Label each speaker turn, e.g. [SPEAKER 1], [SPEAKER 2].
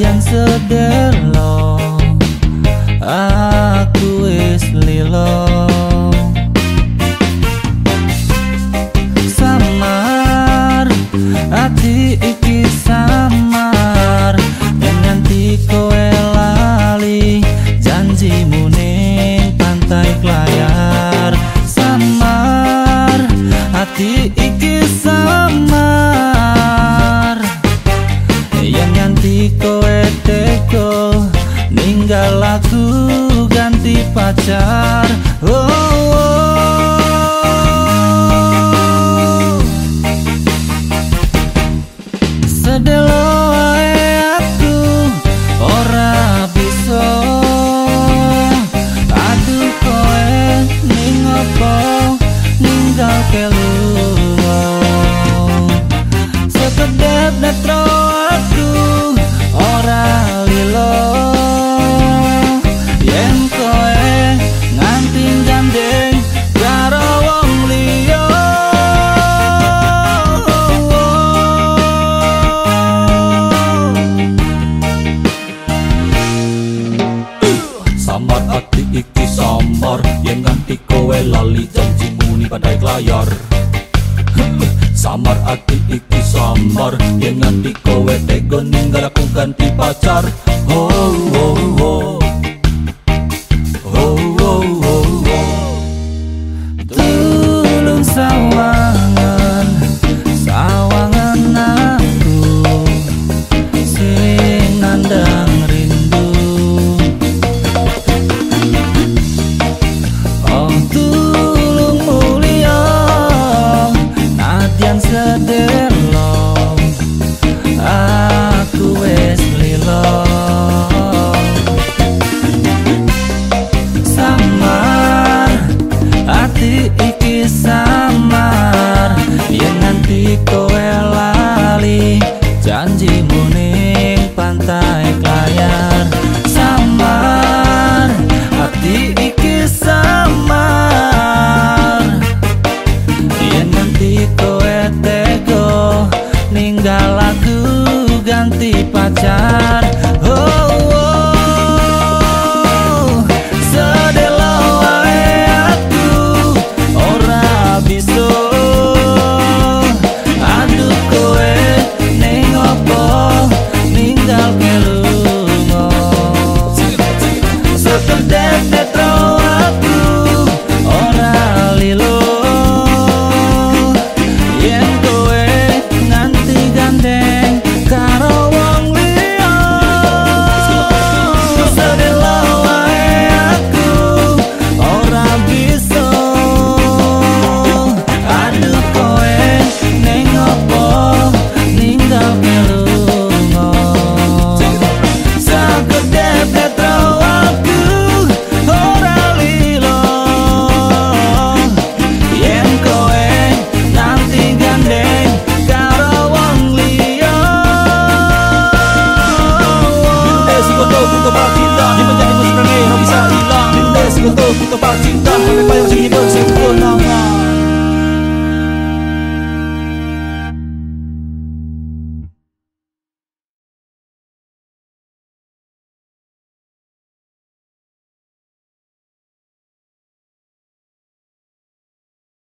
[SPEAKER 1] Nadyan sedelo aku wis lilo. Samar ati iki samar, yen nganti kowe lali janjimu ning pantai Klayar. Samar ati iki samar, yen nganti kowe teko ninggal aku ganti pacar. Oh, oh. Sedelo wae aku ora bisa aduh kowe ning opo ninggal keluwo. Sekedap netro aku ora lilo, yen kowe nganti gandeng karo wong liya.
[SPEAKER 2] Samar ati iki samar, yen nganti kowe lali janjimu ning pantai Klayar. Samar ati iki samar, yen nganti kowe tega ninggal aku ganti pacar. Oh, oh, oh. Oh, oh, oh, oh.
[SPEAKER 1] Tulung sawangan, sawangan aku sing nandang rindu. Oh tulung mulia Nadyan sedelo aku wis lilo. Samar ati iki samar, yen nganti kowe lali janjimu ning pantai Klayar. Samar ati iki samar, yen nganti kowe tega ninggal aku ganti pacar.